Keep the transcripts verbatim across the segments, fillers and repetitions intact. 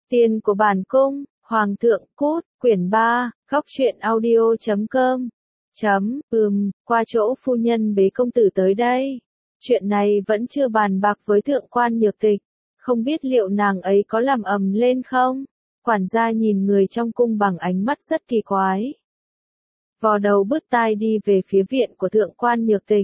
Tiền của bản cung, Hoàng thượng cút, quyển ba, góc truyện audio chấm com. Chấm, ừm, qua chỗ phu nhân bế công tử tới đây. Chuyện này vẫn chưa bàn bạc với thượng quan Nhược Tịch, không biết liệu nàng ấy có làm ầm lên không? Quản gia nhìn người trong cung bằng ánh mắt rất kỳ quái. Vò đầu bứt tai đi về phía viện của thượng quan Nhược Tịch.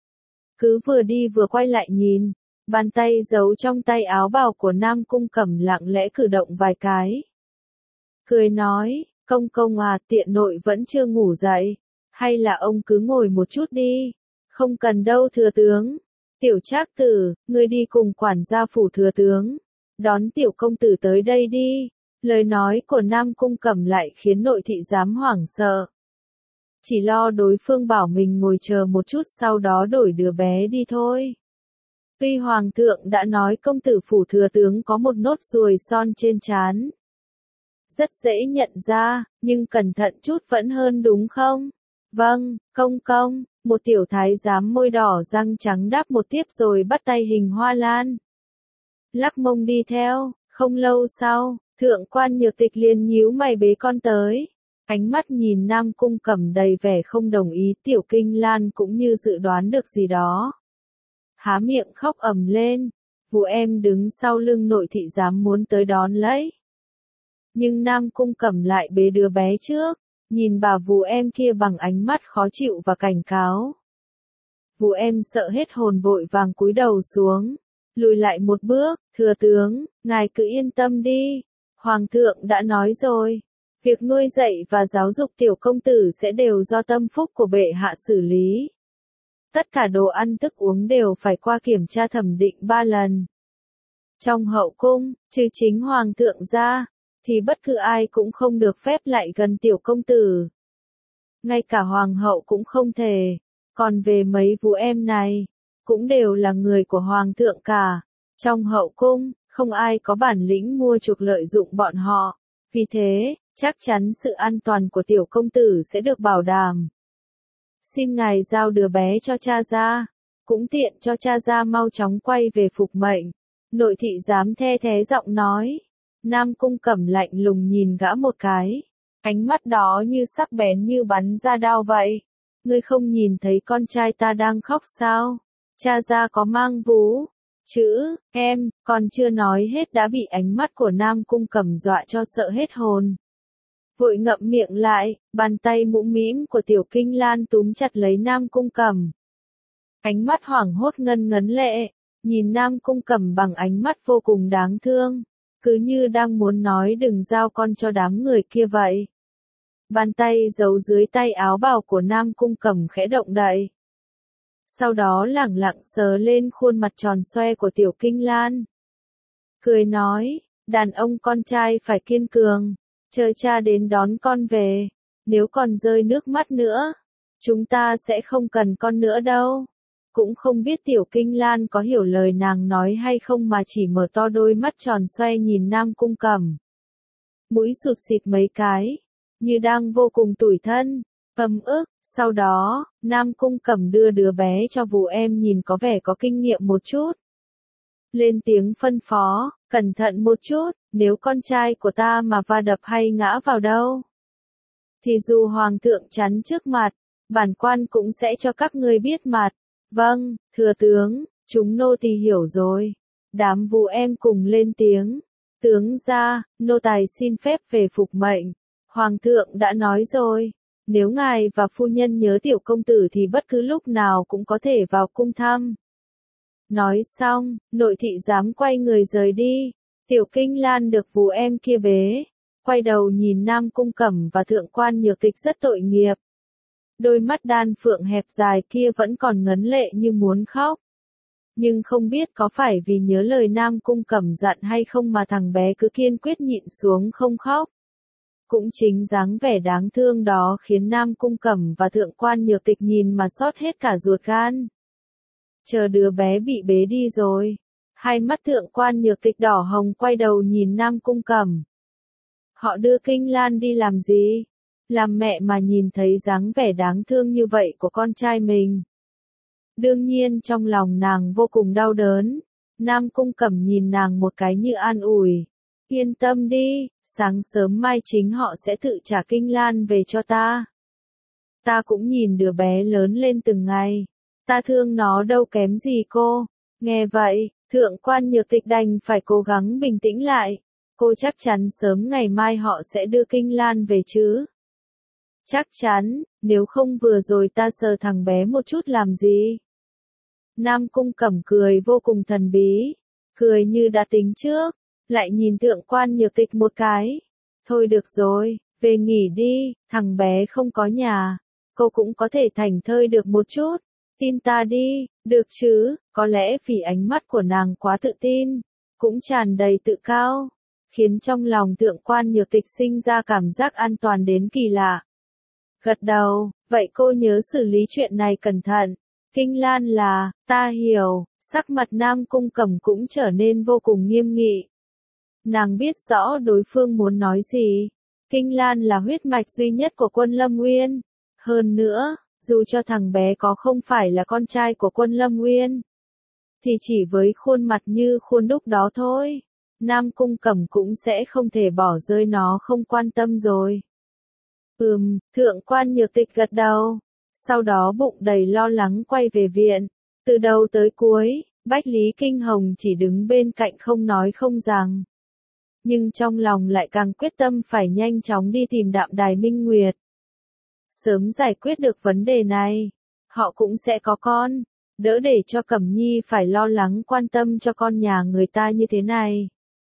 Cứ vừa đi vừa quay lại nhìn, bàn tay giấu trong tay áo bào của Nam Cung Cẩm lặng lẽ cử động vài cái. Cười nói, công công à, tiện nội vẫn chưa ngủ dậy, hay là ông cứ ngồi một chút đi, không cần đâu thừa tướng. Tiểu Trác Tử, ngươi đi cùng quản gia phủ thừa tướng, đón tiểu công tử tới đây đi. Lời nói của Nam Cung Cẩm lại khiến nội thị giám hoảng sợ. Chỉ lo đối phương bảo mình ngồi chờ một chút sau đó đổi đứa bé đi thôi. Tuy Hoàng thượng đã nói công tử phủ thừa tướng có một nốt ruồi son trên trán. Rất dễ nhận ra, nhưng cẩn thận chút vẫn hơn đúng không? Vâng, công công, một tiểu thái giám môi đỏ răng trắng đáp một tiếp rồi bắt tay hình hoa lan. Lắc mông đi theo, không lâu sau, thượng quan Nhược Tịch liền nhíu mày bế con tới. Ánh mắt nhìn Nam Cung Cẩm đầy vẻ không đồng ý, tiểu Kinh Lan cũng như dự đoán được gì đó. Há miệng khóc ầm lên, vụ em đứng sau lưng nội thị giám muốn tới đón lấy. Nhưng Nam Cung Cẩm lại bế đứa bé trước, nhìn bà vú em kia bằng ánh mắt khó chịu và cảnh cáo. Vú em sợ hết hồn vội vàng cúi đầu xuống, lùi lại một bước, thừa tướng, ngài cứ yên tâm đi, Hoàng thượng đã nói rồi. Việc nuôi dạy và giáo dục tiểu công tử sẽ đều do tâm phúc của bệ hạ xử lý. Tất cả đồ ăn thức uống đều phải qua kiểm tra thẩm định ba lần. Trong hậu cung, trừ chính hoàng thượng ra, thì bất cứ ai cũng không được phép lại gần tiểu công tử. Ngay cả hoàng hậu cũng không thể. Còn về mấy vú em này, cũng đều là người của hoàng thượng cả. Trong hậu cung, không ai có bản lĩnh mua chuộc lợi dụng bọn họ. Vì thế, chắc chắn sự an toàn của tiểu công tử sẽ được bảo đảm. Xin ngài giao đứa bé cho cha ra, cũng tiện cho cha ra mau chóng quay về phục mệnh. Nội thị giám the thế giọng nói. Nam Cung Cẩm lạnh lùng nhìn gã một cái, ánh mắt đó như sắc bén như bắn ra đao vậy. Ngươi không nhìn thấy con trai ta đang khóc sao? Cha ra có mang vú. Chữ, em, còn chưa nói hết đã bị ánh mắt của Nam Cung Cẩm dọa cho sợ hết hồn. Vội ngậm miệng lại, bàn tay mũm mĩm của tiểu Kinh Lan túm chặt lấy Nam Cung Cẩm. Ánh mắt hoảng hốt ngân ngấn lệ, nhìn Nam Cung Cẩm bằng ánh mắt vô cùng đáng thương, cứ như đang muốn nói đừng giao con cho đám người kia vậy. Bàn tay giấu dưới tay áo bào của Nam Cung Cẩm khẽ động đậy. Sau đó lẳng lặng sờ lên khuôn mặt tròn xoe của tiểu Kinh Lan. Cười nói, đàn ông con trai phải kiên cường, chờ cha đến đón con về, nếu còn rơi nước mắt nữa, chúng ta sẽ không cần con nữa đâu. Cũng không biết tiểu Kinh Lan có hiểu lời nàng nói hay không mà chỉ mở to đôi mắt tròn xoe nhìn Nam Cung Cẩm. Mũi sụt xịt mấy cái, như đang vô cùng tủi thân, ấm ức. Sau đó, Nam Cung Cẩm đưa đứa bé cho vú em nhìn có vẻ có kinh nghiệm một chút. Lên tiếng phân phó, cẩn thận một chút, nếu con trai của ta mà va đập hay ngã vào đâu, thì dù hoàng thượng chắn trước mặt, bản quan cũng sẽ cho các ngươi biết mặt. Vâng, thừa tướng, chúng nô tỳ hiểu rồi. Đám vú em cùng lên tiếng. Tướng gia, nô tài xin phép về phục mệnh. Hoàng thượng đã nói rồi, nếu ngài và phu nhân nhớ tiểu công tử thì bất cứ lúc nào cũng có thể vào cung thăm. Nói xong, nội thị giám quay người rời đi. Tiểu Kinh Lan được vú em kia bế, quay đầu nhìn Nam Cung Cẩm và thượng quan Nhược Tịch rất tội nghiệp. Đôi mắt đan phượng hẹp dài kia vẫn còn ngấn lệ như muốn khóc. Nhưng không biết có phải vì nhớ lời Nam Cung Cẩm dặn hay không mà thằng bé cứ kiên quyết nhịn xuống không khóc. Cũng chính dáng vẻ đáng thương đó khiến Nam Cung Cẩm và thượng quan Nhược Tịch nhìn mà xót hết cả ruột gan. Chờ đứa bé bị bế đi rồi, hai mắt thượng quan Nhược Tịch đỏ hồng quay đầu nhìn Nam Cung Cẩm. Họ đưa Kinh Lan đi làm gì? Làm mẹ mà nhìn thấy dáng vẻ đáng thương như vậy của con trai mình. Đương nhiên trong lòng nàng vô cùng đau đớn. Nam Cung Cẩm nhìn nàng một cái như an ủi. Yên tâm đi, sáng sớm mai chính họ sẽ tự trả Kinh Lan về cho ta. Ta cũng nhìn đứa bé lớn lên từng ngày. Ta thương nó đâu kém gì cô. Nghe vậy, thượng quan Nhược Tịch đành phải cố gắng bình tĩnh lại. Cô chắc chắn sớm ngày mai họ sẽ đưa Kinh Lan về chứ. Chắc chắn, nếu không vừa rồi ta sờ thằng bé một chút làm gì. Nam Cung Cẩm cười vô cùng thần bí. Cười như đã tính trước. Lại nhìn thượng quan Nhược Tịch một cái. Thôi được rồi, về nghỉ đi, thằng bé không có nhà. Cô cũng có thể thảnh thơi được một chút. Tin ta đi, được chứ, có lẽ vì ánh mắt của nàng quá tự tin, cũng tràn đầy tự cao, khiến trong lòng thượng quan Nhược Tịch sinh ra cảm giác an toàn đến kỳ lạ. Gật đầu, vậy cô nhớ xử lý chuyện này cẩn thận. Kinh Lan là, ta hiểu, sắc mặt Nam Cung Cẩm cũng trở nên vô cùng nghiêm nghị. Nàng biết rõ đối phương muốn nói gì. Kinh Lan là huyết mạch duy nhất của quân Lâm Nguyên. Hơn nữa, dù cho thằng bé có không phải là con trai của quân Lâm Nguyên, thì chỉ với khuôn mặt như khuôn đúc đó thôi, Nam Cung Cẩm cũng sẽ không thể bỏ rơi nó không quan tâm rồi. Ừm, thượng quan Nhược Tịch gật đầu, sau đó bụng đầy lo lắng quay về viện. Từ đầu tới cuối, Bách Lý Kinh Hồng chỉ đứng bên cạnh không nói không rằng. Nhưng trong lòng lại càng quyết tâm phải nhanh chóng đi tìm Đạm Đài Minh Nguyệt. Sớm giải quyết được vấn đề này, họ cũng sẽ có con, đỡ để cho Cẩm Nhi phải lo lắng quan tâm cho con nhà người ta như thế này.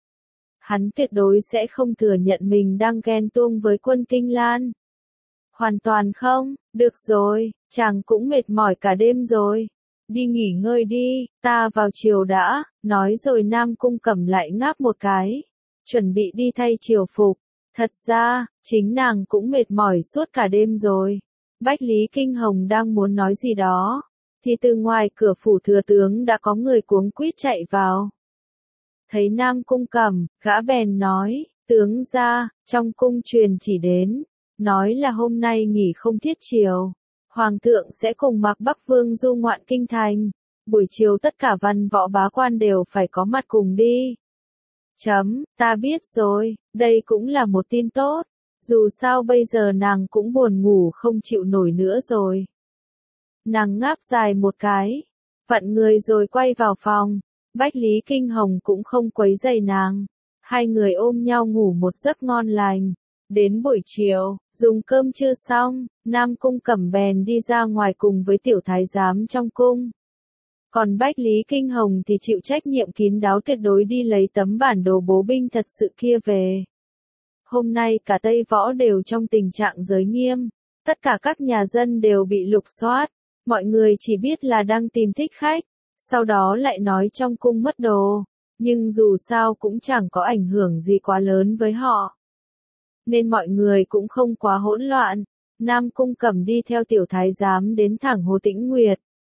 Hắn tuyệt đối sẽ không thừa nhận mình đang ghen tuông với quân Kinh Lan. Hoàn toàn không, được rồi, chàng cũng mệt mỏi cả đêm rồi. Đi nghỉ ngơi đi, ta vào chiều đã, nói rồi Nam Cung Cẩm lại ngáp một cái, chuẩn bị đi thay triều phục. Thật ra, chính nàng cũng mệt mỏi suốt cả đêm rồi. Bách Lý Kinh Hồng đang muốn nói gì đó, thì từ ngoài cửa phủ thừa tướng đã có người cuống quýt chạy vào. Thấy Nam Cung Cẩm, gã bèn nói, tướng gia, trong cung truyền chỉ đến, nói là hôm nay nghỉ không thiết triều. Hoàng thượng sẽ cùng Mạc Bắc Vương du ngoạn kinh thành, buổi chiều tất cả văn võ bá quan đều phải có mặt cùng đi. Chấm, ta biết rồi, đây cũng là một tin tốt, dù sao bây giờ nàng cũng buồn ngủ không chịu nổi nữa rồi. Nàng ngáp dài một cái, vặn người rồi quay vào phòng, Bách Lý Kinh Hồng cũng không quấy rầy nàng, hai người ôm nhau ngủ một giấc ngon lành. Đến buổi chiều, dùng cơm trưa xong, Nam Cung Cẩm bèn đi ra ngoài cùng với tiểu thái giám trong cung. Còn Bách Lý Kinh Hồng thì chịu trách nhiệm kín đáo tuyệt đối đi lấy tấm bản đồ bố binh thật sự kia về. Hôm nay cả Tây Võ đều trong tình trạng giới nghiêm, tất cả các nhà dân đều bị lục soát, mọi người chỉ biết là đang tìm thích khách, sau đó lại nói trong cung mất đồ, nhưng dù sao cũng chẳng có ảnh hưởng gì quá lớn với họ. Nên mọi người cũng không quá hỗn loạn. Nam Cung Cẩm đi theo tiểu thái giám đến thẳng Hồ Tĩnh Nguyệt.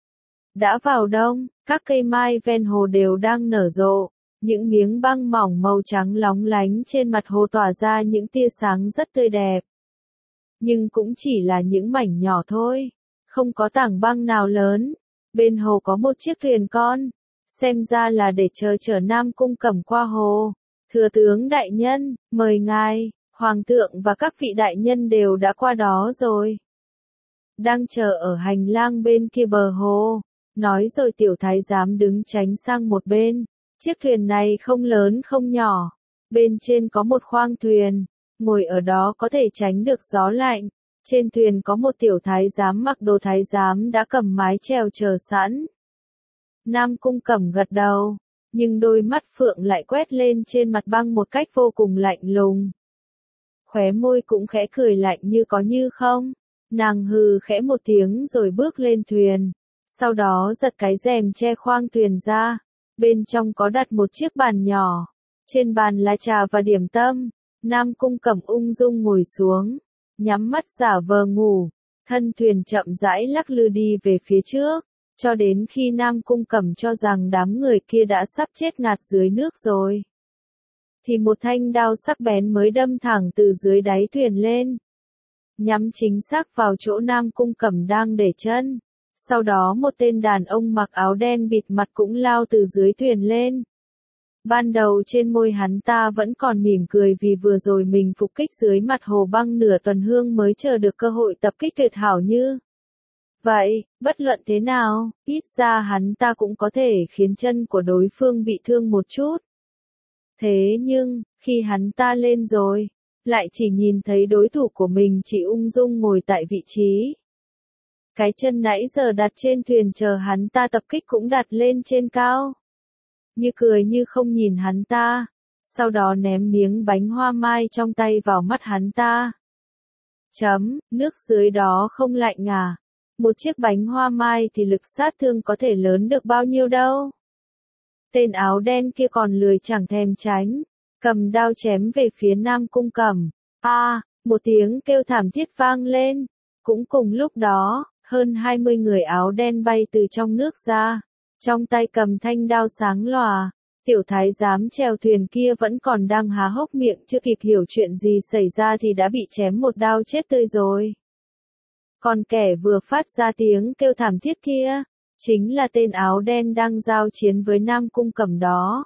Đã vào đông, các cây mai ven hồ đều đang nở rộ, những miếng băng mỏng màu trắng lóng lánh trên mặt hồ tỏa ra những tia sáng rất tươi đẹp. Nhưng cũng chỉ là những mảnh nhỏ thôi, không có tảng băng nào lớn. Bên hồ có một chiếc thuyền con, xem ra là để chờ chở Nam Cung Cẩm qua hồ. Thừa tướng đại nhân, mời ngài. Hoàng thượng và các vị đại nhân đều đã qua đó rồi. Đang chờ ở hành lang bên kia bờ hồ. Nói rồi tiểu thái giám đứng tránh sang một bên. Chiếc thuyền này không lớn không nhỏ. Bên trên có một khoang thuyền. Ngồi ở đó có thể tránh được gió lạnh. Trên thuyền có một tiểu thái giám mặc đồ thái giám đã cầm mái chèo chờ sẵn. Nam Cung Cẩm gật đầu. Nhưng đôi mắt phượng lại quét lên trên mặt băng một cách vô cùng lạnh lùng. Khóe môi cũng khẽ cười lạnh như có như không. Nàng hừ khẽ một tiếng rồi bước lên thuyền. Sau đó giật cái rèm che khoang thuyền ra. Bên trong có đặt một chiếc bàn nhỏ. Trên bàn là trà và điểm tâm. Nam Cung Cẩm ung dung ngồi xuống. Nhắm mắt giả vờ ngủ. Thân thuyền chậm rãi lắc lư đi về phía trước. Cho đến khi Nam Cung Cẩm cho rằng đám người kia đã sắp chết ngạt dưới nước rồi. Thì một thanh đao sắc bén mới đâm thẳng từ dưới đáy thuyền lên. Nhắm chính xác vào chỗ Nam Cung Cẩm đang để chân. Sau đó một tên đàn ông mặc áo đen bịt mặt cũng lao từ dưới thuyền lên. Ban đầu trên môi hắn ta vẫn còn mỉm cười vì vừa rồi mình phục kích dưới mặt hồ băng nửa tuần hương mới chờ được cơ hội tập kích tuyệt hảo như vậy, bất luận thế nào, ít ra hắn ta cũng có thể khiến chân của đối phương bị thương một chút. Thế nhưng, khi hắn ta lên rồi, lại chỉ nhìn thấy đối thủ của mình chỉ ung dung ngồi tại vị trí. Cái chân nãy giờ đặt trên thuyền chờ hắn ta tập kích cũng đặt lên trên cao. Như cười như không nhìn hắn ta, sau đó ném miếng bánh hoa mai trong tay vào mắt hắn ta. Chấm, nước dưới đó không lạnh à? Một chiếc bánh hoa mai thì lực sát thương có thể lớn được bao nhiêu đâu. Tên áo đen kia còn lười chẳng thèm tránh, cầm đao chém về phía Nam Cung Cẩm. A, à, một tiếng kêu thảm thiết vang lên. Cũng cùng lúc đó, hơn hai mươi người áo đen bay từ trong nước ra, trong tay cầm thanh đao sáng lòa. Tiểu thái giám chèo thuyền kia vẫn còn đang há hốc miệng chưa kịp hiểu chuyện gì xảy ra thì đã bị chém một đao chết tươi rồi. Còn kẻ vừa phát ra tiếng kêu thảm thiết kia, chính là tên áo đen đang giao chiến với Nam Cung Cẩm đó.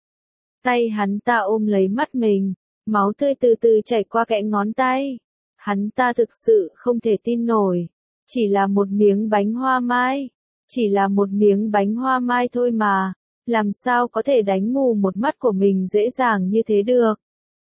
Tay hắn ta ôm lấy mắt mình, máu tươi từ từ chảy qua kẽ ngón tay. Hắn ta thực sự không thể tin nổi. Chỉ là một miếng bánh hoa mai. Chỉ là một miếng bánh hoa mai thôi mà. Làm sao có thể đánh mù một mắt của mình dễ dàng như thế được.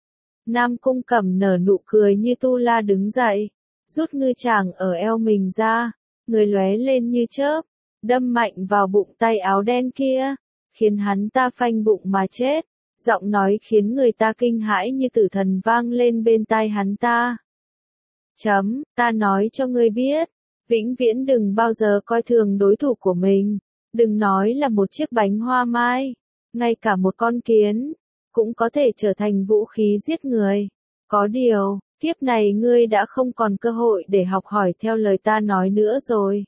Nam Cung Cẩm nở nụ cười như tu la đứng dậy, rút ngư chàng ở eo mình ra, người lóe lên như chớp, đâm mạnh vào bụng tay áo đen kia, khiến hắn ta phanh bụng mà chết. Giọng nói khiến người ta kinh hãi như tử thần vang lên bên tai hắn ta. Chấm, ta nói cho ngươi biết, vĩnh viễn đừng bao giờ coi thường đối thủ của mình, đừng nói là một chiếc bánh hoa mai, ngay cả một con kiến, cũng có thể trở thành vũ khí giết người. Có điều, kiếp này ngươi đã không còn cơ hội để học hỏi theo lời ta nói nữa rồi.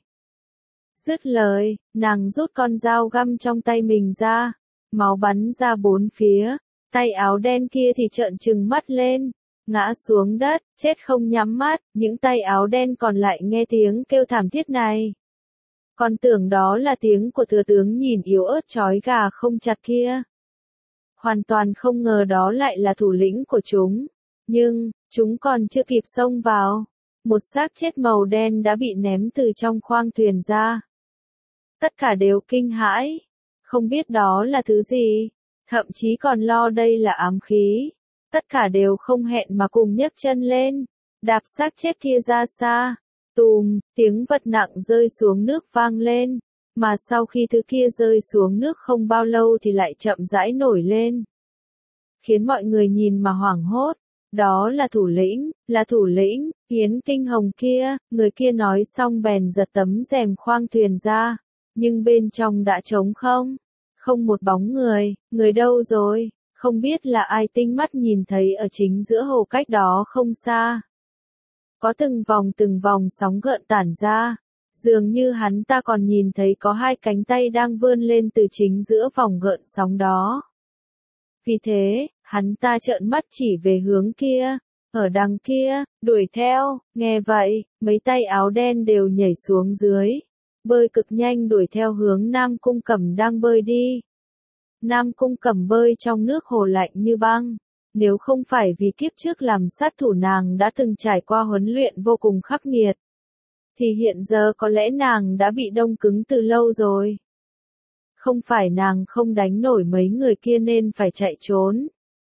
Dứt lời, nàng rút con dao găm trong tay mình ra, máu bắn ra bốn phía, tay áo đen kia thì trợn trừng mắt lên, ngã xuống đất, chết không nhắm mắt. Những tay áo đen còn lại nghe tiếng kêu thảm thiết này, còn tưởng đó là tiếng của thừa tướng nhìn yếu ớt trói gà không chặt kia. Hoàn toàn không ngờ đó lại là thủ lĩnh của chúng. Nhưng, chúng còn chưa kịp xông vào, một xác chết màu đen đã bị ném từ trong khoang thuyền ra. Tất cả đều kinh hãi, không biết đó là thứ gì, thậm chí còn lo đây là ám khí. Tất cả đều không hẹn mà cùng nhấc chân lên, đạp xác chết kia ra xa. Tùm, tiếng vật nặng rơi xuống nước vang lên, mà sau khi thứ kia rơi xuống nước không bao lâu thì lại chậm rãi nổi lên, khiến mọi người nhìn mà hoảng hốt. Đó là thủ lĩnh, là thủ lĩnh, Yến Kinh Hồng kia. Người kia nói xong bèn giật tấm rèm khoang thuyền ra, nhưng bên trong đã trống không, không một bóng người. Người đâu rồi? Không biết là ai tinh mắt nhìn thấy ở chính giữa hồ cách đó không xa, có từng vòng từng vòng sóng gợn tản ra, dường như hắn ta còn nhìn thấy có hai cánh tay đang vươn lên từ chính giữa vòng gợn sóng đó. Vì thế, hắn ta trợn mắt chỉ về hướng kia, ở đằng kia, đuổi theo. Nghe vậy, mấy tay áo đen đều nhảy xuống dưới, bơi cực nhanh đuổi theo hướng Nam Cung Cẩm đang bơi đi. Nam Cung Cẩm bơi trong nước hồ lạnh như băng, nếu không phải vì kiếp trước làm sát thủ nàng đã từng trải qua huấn luyện vô cùng khắc nghiệt, thì hiện giờ có lẽ nàng đã bị đông cứng từ lâu rồi. Không phải nàng không đánh nổi mấy người kia nên phải chạy trốn,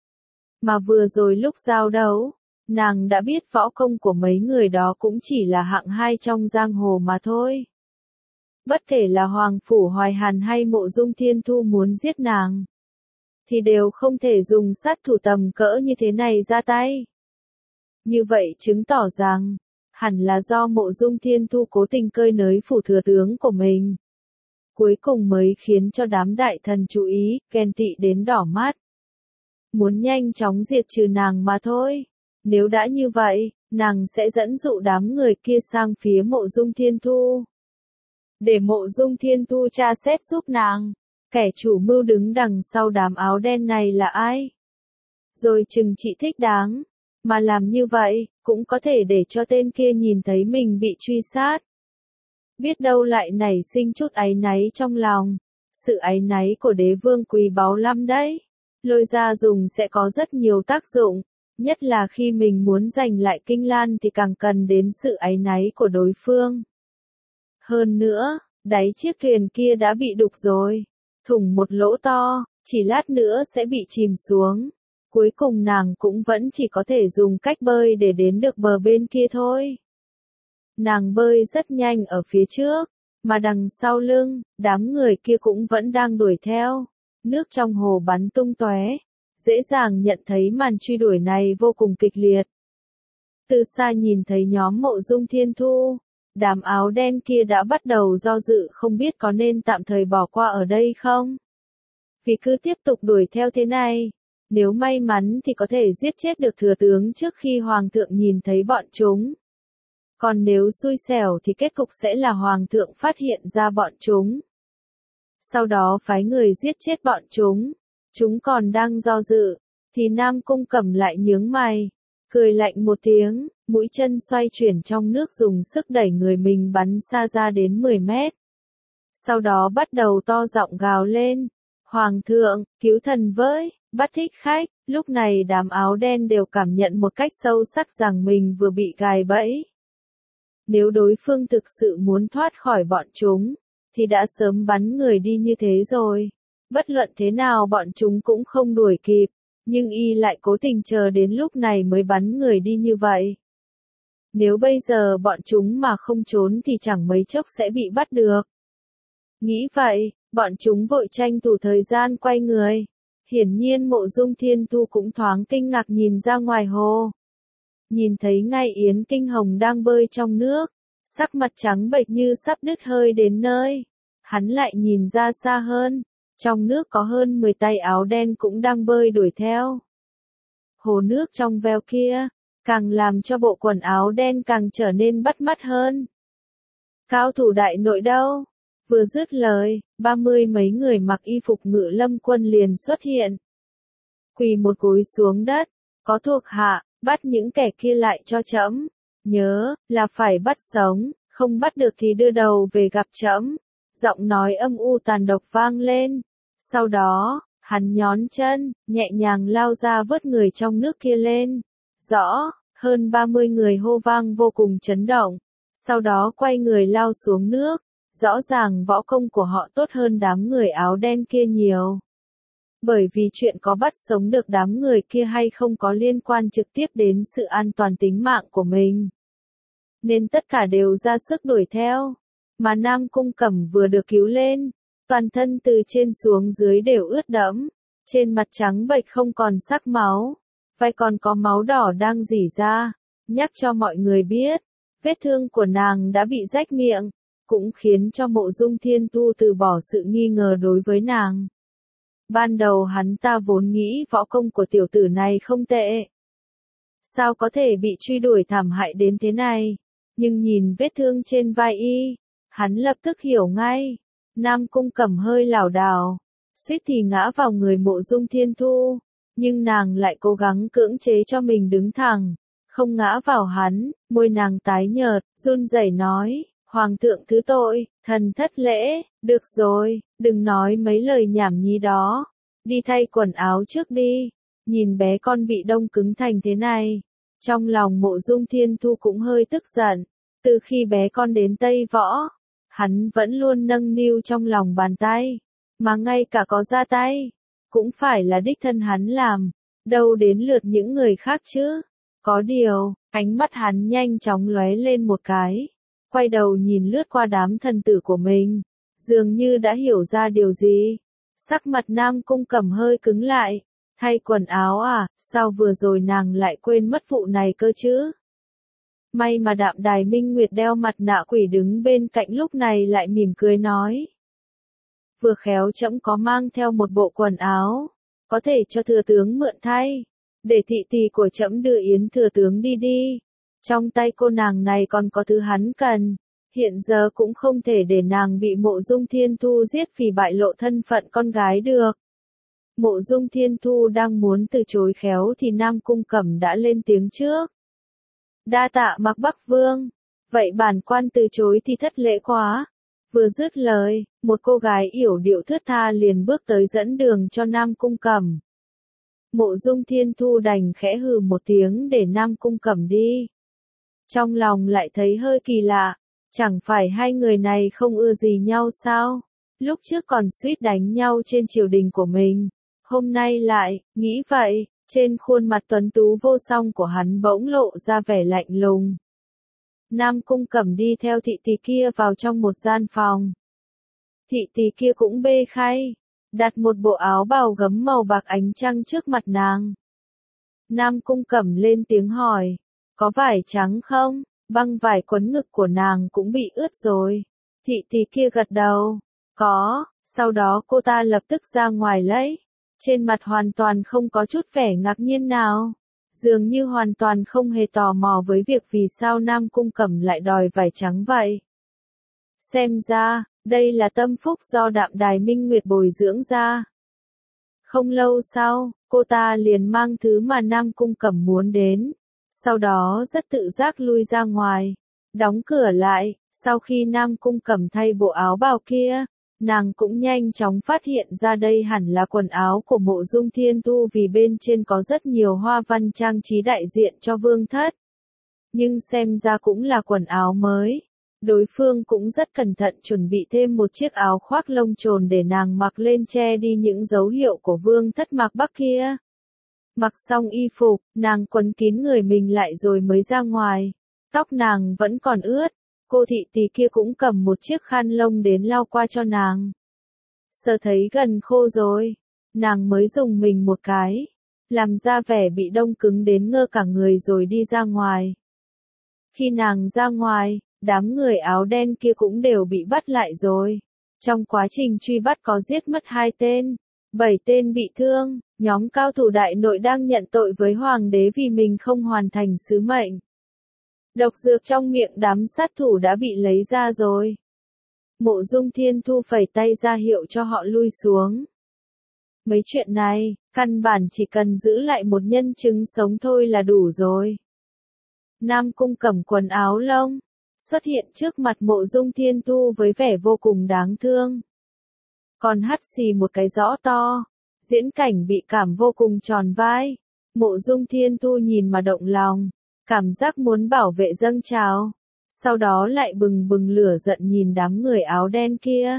mà vừa rồi lúc giao đấu, nàng đã biết võ công của mấy người đó cũng chỉ là hạng hai trong giang hồ mà thôi. Bất kể là Hoàng Phủ Hoài Hàn hay Mộ Dung Thiên Thu muốn giết nàng, thì đều không thể dùng sát thủ tầm cỡ như thế này ra tay. Như vậy chứng tỏ rằng, hẳn là do Mộ Dung Thiên Thu cố tình cơi nới phủ thừa tướng của mình. Cuối cùng mới khiến cho đám đại thần chú ý, ghen tị đến đỏ mắt. Muốn nhanh chóng diệt trừ nàng mà thôi. Nếu đã như vậy, nàng sẽ dẫn dụ đám người kia sang phía Mộ Dung Thiên Thu, để Mộ Dung Thiên Thu tra xét giúp nàng, kẻ chủ mưu đứng đằng sau đám áo đen này là ai. Rồi trừng trị thích đáng, mà làm như vậy, cũng có thể để cho tên kia nhìn thấy mình bị truy sát. Biết đâu lại nảy sinh chút áy náy trong lòng, sự áy náy của đế vương quý báu lắm đấy. lôi ra dùng sẽ có rất nhiều tác dụng, nhất là khi mình muốn giành lại Kinh Lan thì càng cần đến sự áy náy của đối phương. Hơn nữa, đáy chiếc thuyền kia đã bị đục rồi, thủng một lỗ to, chỉ lát nữa sẽ bị chìm xuống. Cuối cùng nàng cũng vẫn chỉ có thể dùng cách bơi để đến được bờ bên kia thôi. Nàng bơi rất nhanh ở phía trước, mà đằng sau lưng, đám người kia cũng vẫn đang đuổi theo. Nước trong hồ bắn tung tóe, dễ dàng nhận thấy màn truy đuổi này vô cùng kịch liệt. Từ xa nhìn thấy nhóm Mộ Dung Thiên Thu, đám áo đen kia đã bắt đầu do dự không biết có nên tạm thời bỏ qua ở đây không. Vì cứ tiếp tục đuổi theo thế này, nếu may mắn thì có thể giết chết được thừa tướng trước khi hoàng thượng nhìn thấy bọn chúng. Còn nếu xui xẻo thì kết cục sẽ là hoàng thượng phát hiện ra bọn chúng. Sau đó phái người giết chết bọn chúng. Chúng còn đang do dự, thì Nam Cung Cẩm lại nhướng mày, cười lạnh một tiếng, mũi chân xoay chuyển trong nước dùng sức đẩy người mình bắn xa ra đến mười mét. Sau đó bắt đầu to giọng gào lên, Hoàng thượng, cứu thần với, bắt thích khách. Lúc này đám áo đen đều cảm nhận một cách sâu sắc rằng mình vừa bị gài bẫy. Nếu đối phương thực sự muốn thoát khỏi bọn chúng, thì đã sớm bắn người đi như thế rồi. Bất luận thế nào bọn chúng cũng không đuổi kịp, nhưng y lại cố tình chờ đến lúc này mới bắn người đi như vậy. Nếu bây giờ bọn chúng mà không trốn thì chẳng mấy chốc sẽ bị bắt được. Nghĩ vậy, bọn chúng vội tranh thủ thời gian quay người. Hiển nhiên Mộ Dung Thiên Thu cũng thoáng kinh ngạc nhìn ra ngoài hồ. Nhìn thấy ngay Yến Kinh Hồng đang bơi trong nước, sắc mặt trắng bệch như sắp đứt hơi đến nơi. Hắn lại nhìn ra xa hơn, trong nước có hơn mười tay áo đen cũng đang bơi đuổi theo. Hồ nước trong veo kia, càng làm cho bộ quần áo đen càng trở nên bắt mắt hơn. Cao thủ đại nội đâu? Vừa dứt lời, ba mươi mấy người mặc y phục Ngự Lâm quân liền xuất hiện. Quỳ một gối xuống đất, có thuộc hạ, bắt những kẻ kia lại cho trẫm. Nhớ, là phải bắt sống, không bắt được thì đưa đầu về gặp trẫm. Giọng nói âm u tàn độc vang lên. Sau đó, hắn nhón chân, nhẹ nhàng lao ra vớt người trong nước kia lên. Rõ, hơn ba mươi người hô vang vô cùng chấn động. Sau đó quay người lao xuống nước. Rõ ràng võ công của họ tốt hơn đám người áo đen kia nhiều. Bởi vì chuyện có bắt sống được đám người kia hay không có liên quan trực tiếp đến sự an toàn tính mạng của mình. Nên tất cả đều ra sức đuổi theo. Mà Nam Cung Cẩm vừa được cứu lên, toàn thân từ trên xuống dưới đều ướt đẫm, trên mặt trắng bệch không còn sắc máu, vai còn có máu đỏ đang rỉ ra, nhắc cho mọi người biết, vết thương của nàng đã bị rách miệng, cũng khiến cho Mộ Dung Thiên Thu từ bỏ sự nghi ngờ đối với nàng. Ban đầu hắn ta vốn nghĩ võ công của tiểu tử này không tệ. Sao có thể bị truy đuổi thảm hại đến thế này? Nhưng nhìn vết thương trên vai y, hắn lập tức hiểu ngay. Nam Cung Cẩm hơi lảo đảo, suýt thì ngã vào người Mộ Dung Thiên Thu, nhưng nàng lại cố gắng cưỡng chế cho mình đứng thẳng, không ngã vào hắn. Môi nàng tái nhợt, run rẩy nói, Hoàng thượng thứ tội, thần thất lễ. Được rồi, đừng nói mấy lời nhảm nhí đó, đi thay quần áo trước đi. Nhìn bé con bị đông cứng thành thế này, trong lòng Mộ Dung Thiên Thu cũng hơi tức giận. Từ khi bé con đến Tây Võ, hắn vẫn luôn nâng niu trong lòng bàn tay, mà ngay cả có ra tay, cũng phải là đích thân hắn làm, đâu đến lượt những người khác chứ. Có điều, ánh mắt hắn nhanh chóng lóe lên một cái, quay đầu nhìn lướt qua đám thần tử của mình, dường như đã hiểu ra điều gì. Sắc mặt Nam Cung Cẩm hơi cứng lại, thay quần áo à, sao vừa rồi nàng lại quên mất vụ này cơ chứ? May mà Đạm Đài Minh Nguyệt đeo mặt nạ quỷ đứng bên cạnh lúc này lại mỉm cười nói. Vừa khéo trẫm có mang theo một bộ quần áo, có thể cho thừa tướng mượn thay, để thị tỳ của trẫm đưa Yến thừa tướng đi đi. Trong tay cô nàng này còn có thứ hắn cần, hiện giờ cũng không thể để nàng bị Mộ Dung Thiên Thu giết vì bại lộ thân phận con gái được. Mộ Dung Thiên Thu đang muốn từ chối khéo thì Nam Cung Cẩm đã lên tiếng trước. Đa tạ Mạc Bắc Vương, vậy bản quan từ chối thì thất lễ quá. Vừa dứt lời, một cô gái yểu điệu thướt tha liền bước tới dẫn đường cho Nam Cung Cẩm. Mộ Dung Thiên Thu đành khẽ hừ một tiếng để Nam Cung Cẩm đi. Trong lòng lại thấy hơi kỳ lạ, chẳng phải hai người này không ưa gì nhau sao? Lúc trước còn suýt đánh nhau trên triều đình của mình, hôm nay lại, nghĩ vậy, trên khuôn mặt tuấn tú vô song của hắn bỗng lộ ra vẻ lạnh lùng. Nam Cung Cẩm đi theo thị tỳ kia vào trong một gian phòng. Thị tỳ kia cũng bê khay, đặt một bộ áo bào gấm màu bạc ánh trăng trước mặt nàng. Nam Cung Cẩm lên tiếng hỏi, có vải trắng không? Băng vải quấn ngực của nàng cũng bị ướt rồi. Thị tỳ kia gật đầu, có, sau đó cô ta lập tức ra ngoài lấy. Trên mặt hoàn toàn không có chút vẻ ngạc nhiên nào. Dường như hoàn toàn không hề tò mò với việc vì sao Nam Cung Cẩm lại đòi vải trắng vậy. Xem ra, đây là tâm phúc do Đạm Đài Minh Nguyệt bồi dưỡng ra. Không lâu sau, cô ta liền mang thứ mà Nam Cung Cẩm muốn đến. Sau đó rất tự giác lui ra ngoài, đóng cửa lại. Sau khi Nam Cung Cẩm thay bộ áo bào kia, nàng cũng nhanh chóng phát hiện ra đây hẳn là quần áo của Mộ Dung Thiên Thu vì bên trên có rất nhiều hoa văn trang trí đại diện cho vương thất. Nhưng xem ra cũng là quần áo mới. Đối phương cũng rất cẩn thận chuẩn bị thêm một chiếc áo khoác lông trồn để nàng mặc lên che đi những dấu hiệu của vương thất mạc Bắc kia. Mặc xong y phục, nàng quấn kín người mình lại rồi mới ra ngoài. Tóc nàng vẫn còn ướt. Cô thị tỳ kia cũng cầm một chiếc khăn lông đến lau qua cho nàng. Sờ thấy gần khô rồi, nàng mới dùng mình một cái, làm ra vẻ bị đông cứng đến ngơ cả người rồi đi ra ngoài. Khi nàng ra ngoài, đám người áo đen kia cũng đều bị bắt lại rồi. Trong quá trình truy bắt có giết mất hai tên, bảy tên bị thương, nhóm cao thủ đại nội đang nhận tội với hoàng đế vì mình không hoàn thành sứ mệnh. Độc dược trong miệng đám sát thủ đã bị lấy ra rồi. Mộ Dung Thiên Thu phẩy tay ra hiệu cho họ lui xuống. Mấy chuyện này, căn bản chỉ cần giữ lại một nhân chứng sống thôi là đủ rồi. Nam Cung Cẩm quần áo lông, xuất hiện trước mặt Mộ Dung Thiên Thu với vẻ vô cùng đáng thương. Còn hắt xì một cái rõ to, diễn cảnh bị cảm vô cùng tròn vai. Mộ Dung Thiên Thu nhìn mà động lòng. Cảm giác muốn bảo vệ dâng trào, sau đó lại bừng bừng lửa giận nhìn đám người áo đen kia.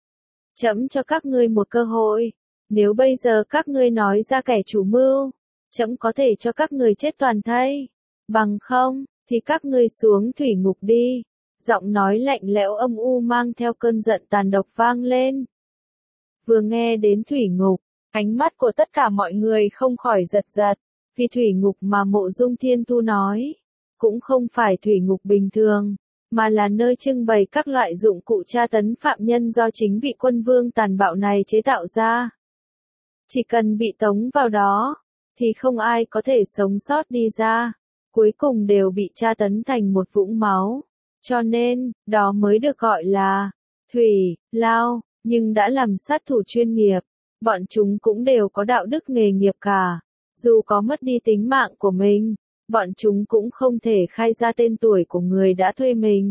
Trẫm cho các ngươi một cơ hội, nếu bây giờ các ngươi nói ra kẻ chủ mưu, trẫm có thể cho các ngươi chết toàn thây, bằng không, thì các ngươi xuống thủy ngục đi. Giọng nói lạnh lẽo âm u mang theo cơn giận tàn độc vang lên. Vừa nghe đến thủy ngục, ánh mắt của tất cả mọi người không khỏi giật giật. Vì thủy ngục mà Mộ Dung Thiên Thu nói, cũng không phải thủy ngục bình thường, mà là nơi trưng bày các loại dụng cụ tra tấn phạm nhân do chính vị quân vương tàn bạo này chế tạo ra. Chỉ cần bị tống vào đó, thì không ai có thể sống sót đi ra, cuối cùng đều bị tra tấn thành một vũng máu. Cho nên, đó mới được gọi là thủy lao, nhưng đã làm sát thủ chuyên nghiệp, bọn chúng cũng đều có đạo đức nghề nghiệp cả. Dù có mất đi tính mạng của mình, bọn chúng cũng không thể khai ra tên tuổi của người đã thuê mình.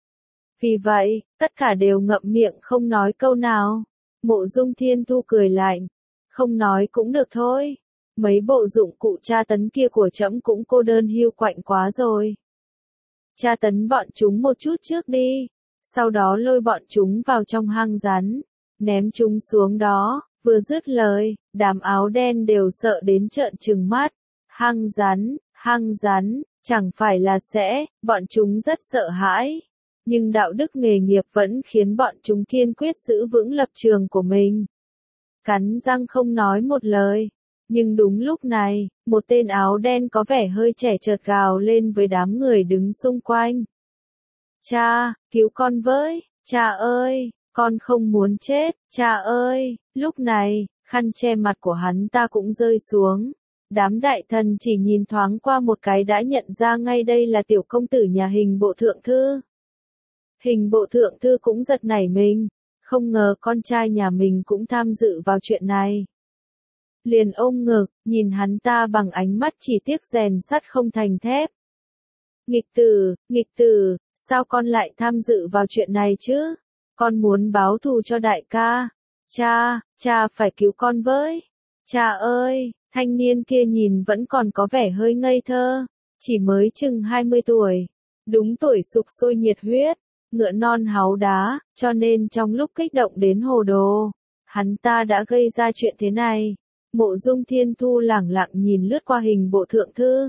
Vì vậy, tất cả đều ngậm miệng không nói câu nào. Mộ Dung Thiên Thu cười lạnh, không nói cũng được thôi. Mấy bộ dụng cụ tra tấn kia của trẫm cũng cô đơn hiu quạnh quá rồi. Tra tấn bọn chúng một chút trước đi, sau đó lôi bọn chúng vào trong hang rắn, ném chúng xuống đó. Vừa dứt lời, đám áo đen đều sợ đến trợn trừng mắt. Hang rắn, hang rắn, chẳng phải là sẽ, bọn chúng rất sợ hãi. Nhưng đạo đức nghề nghiệp vẫn khiến bọn chúng kiên quyết giữ vững lập trường của mình. Cắn răng không nói một lời. Nhưng đúng lúc này, một tên áo đen có vẻ hơi trẻ chợt gào lên với đám người đứng xung quanh. Cha, cứu con với, cha ơi! Con không muốn chết, cha ơi, lúc này, khăn che mặt của hắn ta cũng rơi xuống. Đám đại thần chỉ nhìn thoáng qua một cái đã nhận ra ngay đây là tiểu công tử nhà Hình Bộ Thượng Thư. Hình Bộ Thượng Thư cũng giật nảy mình, không ngờ con trai nhà mình cũng tham dự vào chuyện này. Liền ôm ngực, nhìn hắn ta bằng ánh mắt chỉ tiếc rèn sắt không thành thép. Nghịch tử, nghịch tử, sao con lại tham dự vào chuyện này chứ? Con muốn báo thù cho đại ca. Cha, cha phải cứu con với. Cha ơi, Thanh niên kia nhìn vẫn còn có vẻ hơi ngây thơ, chỉ mới chừng hai mươi tuổi. Đúng tuổi sục sôi nhiệt huyết, ngựa non háu đá, cho nên trong lúc kích động đến hồ đồ, hắn ta đã gây ra chuyện thế này. Mộ Dung Thiên Thu lẳng lặng nhìn lướt qua hình bộ thượng thư.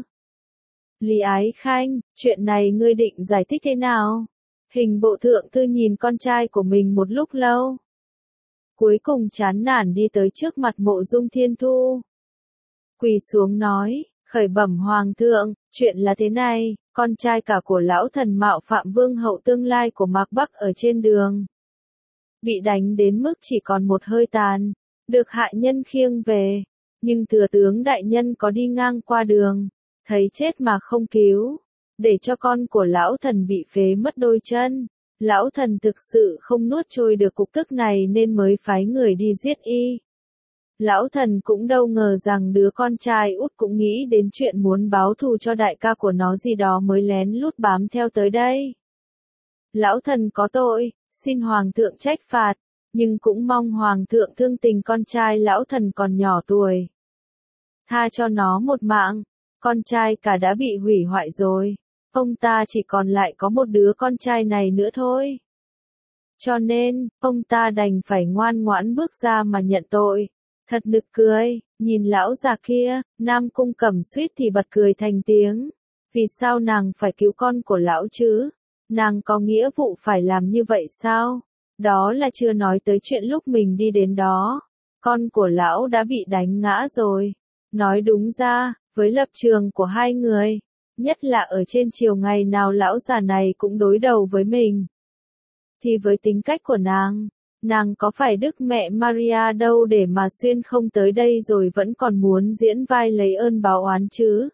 Lý Ái Khanh, chuyện này ngươi định giải thích thế nào? Hình bộ thượng thư nhìn con trai của mình một lúc lâu. Cuối cùng chán nản đi tới trước mặt Mộ Dung Thiên Thu. Quỳ xuống nói, khởi bẩm hoàng thượng, chuyện là thế này, con trai cả của lão thần mạo phạm vương hậu tương lai của Mạc Bắc ở trên đường. Bị đánh đến mức chỉ còn một hơi tàn, được hạ nhân khiêng về, nhưng thừa tướng đại nhân có đi ngang qua đường, thấy chết mà không cứu, để cho con của lão thần bị phế mất đôi chân. Lão thần thực sự không nuốt trôi được cục tức này nên mới phái người đi giết y. Lão thần cũng đâu ngờ rằng đứa con trai út cũng nghĩ đến chuyện muốn báo thù cho đại ca của nó gì đó mới lén lút bám theo tới đây. Lão thần có tội, xin hoàng thượng trách phạt, nhưng cũng mong hoàng thượng thương tình con trai lão thần còn nhỏ tuổi. Tha cho nó một mạng, con trai cả đã bị hủy hoại rồi, ông ta chỉ còn lại có một đứa con trai này nữa thôi. Cho nên, ông ta đành phải ngoan ngoãn bước ra mà nhận tội. Thật nực cười, nhìn lão già kia, Nam Cung Cẩm suýt thì bật cười thành tiếng. Vì sao nàng phải cứu con của lão chứ? Nàng có nghĩa vụ phải làm như vậy sao? Đó là chưa nói tới chuyện lúc mình đi đến đó. Con của lão đã bị đánh ngã rồi. Nói đúng ra, với lập trường của hai người, nhất là ở trên chiều ngày nào lão già này cũng đối đầu với mình, thì với tính cách của nàng, nàng có phải Đức Mẹ Maria đâu để mà xuyên không tới đây rồi vẫn còn muốn diễn vai lấy ơn báo oán chứ.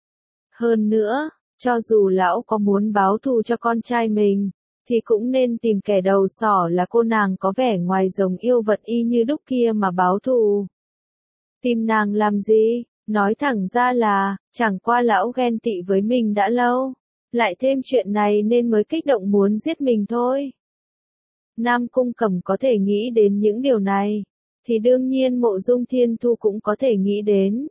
Hơn nữa, cho dù lão có muốn báo thù cho con trai mình, thì cũng nên tìm kẻ đầu sỏ là cô nàng có vẻ ngoài giống yêu vật y như đúc kia mà báo thù. Tìm nàng làm gì? Nói thẳng ra là, chẳng qua lão ghen tị với mình đã lâu, lại thêm chuyện này nên mới kích động muốn giết mình thôi. Nam Cung Cẩm có thể nghĩ đến những điều này, thì đương nhiên Mộ Dung Thiên Thu cũng có thể nghĩ đến.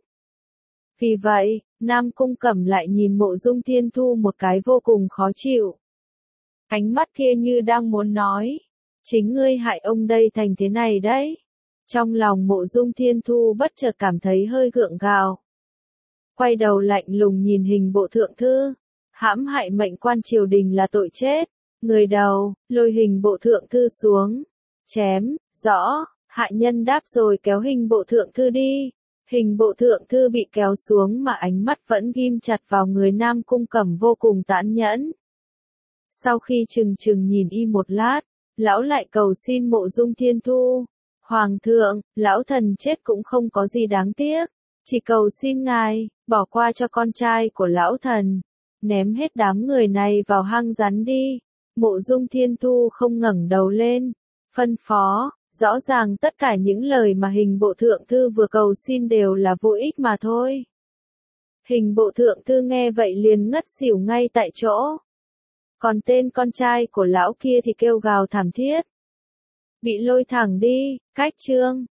Vì vậy, Nam Cung Cẩm lại nhìn Mộ Dung Thiên Thu một cái vô cùng khó chịu. Ánh mắt kia như đang muốn nói, chính ngươi hại ông đây thành thế này đấy. Trong lòng Mộ Dung Thiên Thu bất chợt cảm thấy hơi gượng gạo. Quay đầu lạnh lùng nhìn hình bộ thượng thư, hãm hại mệnh quan triều đình là tội chết. Người đầu, lôi hình bộ thượng thư xuống, chém, rõ, hạ nhân đáp rồi kéo hình bộ thượng thư đi. Hình bộ thượng thư bị kéo xuống mà ánh mắt vẫn ghim chặt vào người Nam Cung Cẩm vô cùng tàn nhẫn. Sau khi chừng chừng nhìn y một lát, lão lại cầu xin Mộ Dung Thiên Thu. Hoàng thượng, lão thần chết cũng không có gì đáng tiếc, chỉ cầu xin ngài, bỏ qua cho con trai của lão thần, ném hết đám người này vào hang rắn đi. Mộ Dung Thiên Thu không ngẩng đầu lên, phân phó, rõ ràng tất cả những lời mà hình bộ thượng thư vừa cầu xin đều là vô ích mà thôi. Hình bộ thượng thư nghe vậy liền ngất xỉu ngay tại chỗ. Còn tên con trai của lão kia thì kêu gào thảm thiết. Bị lôi thẳng đi, cách chương.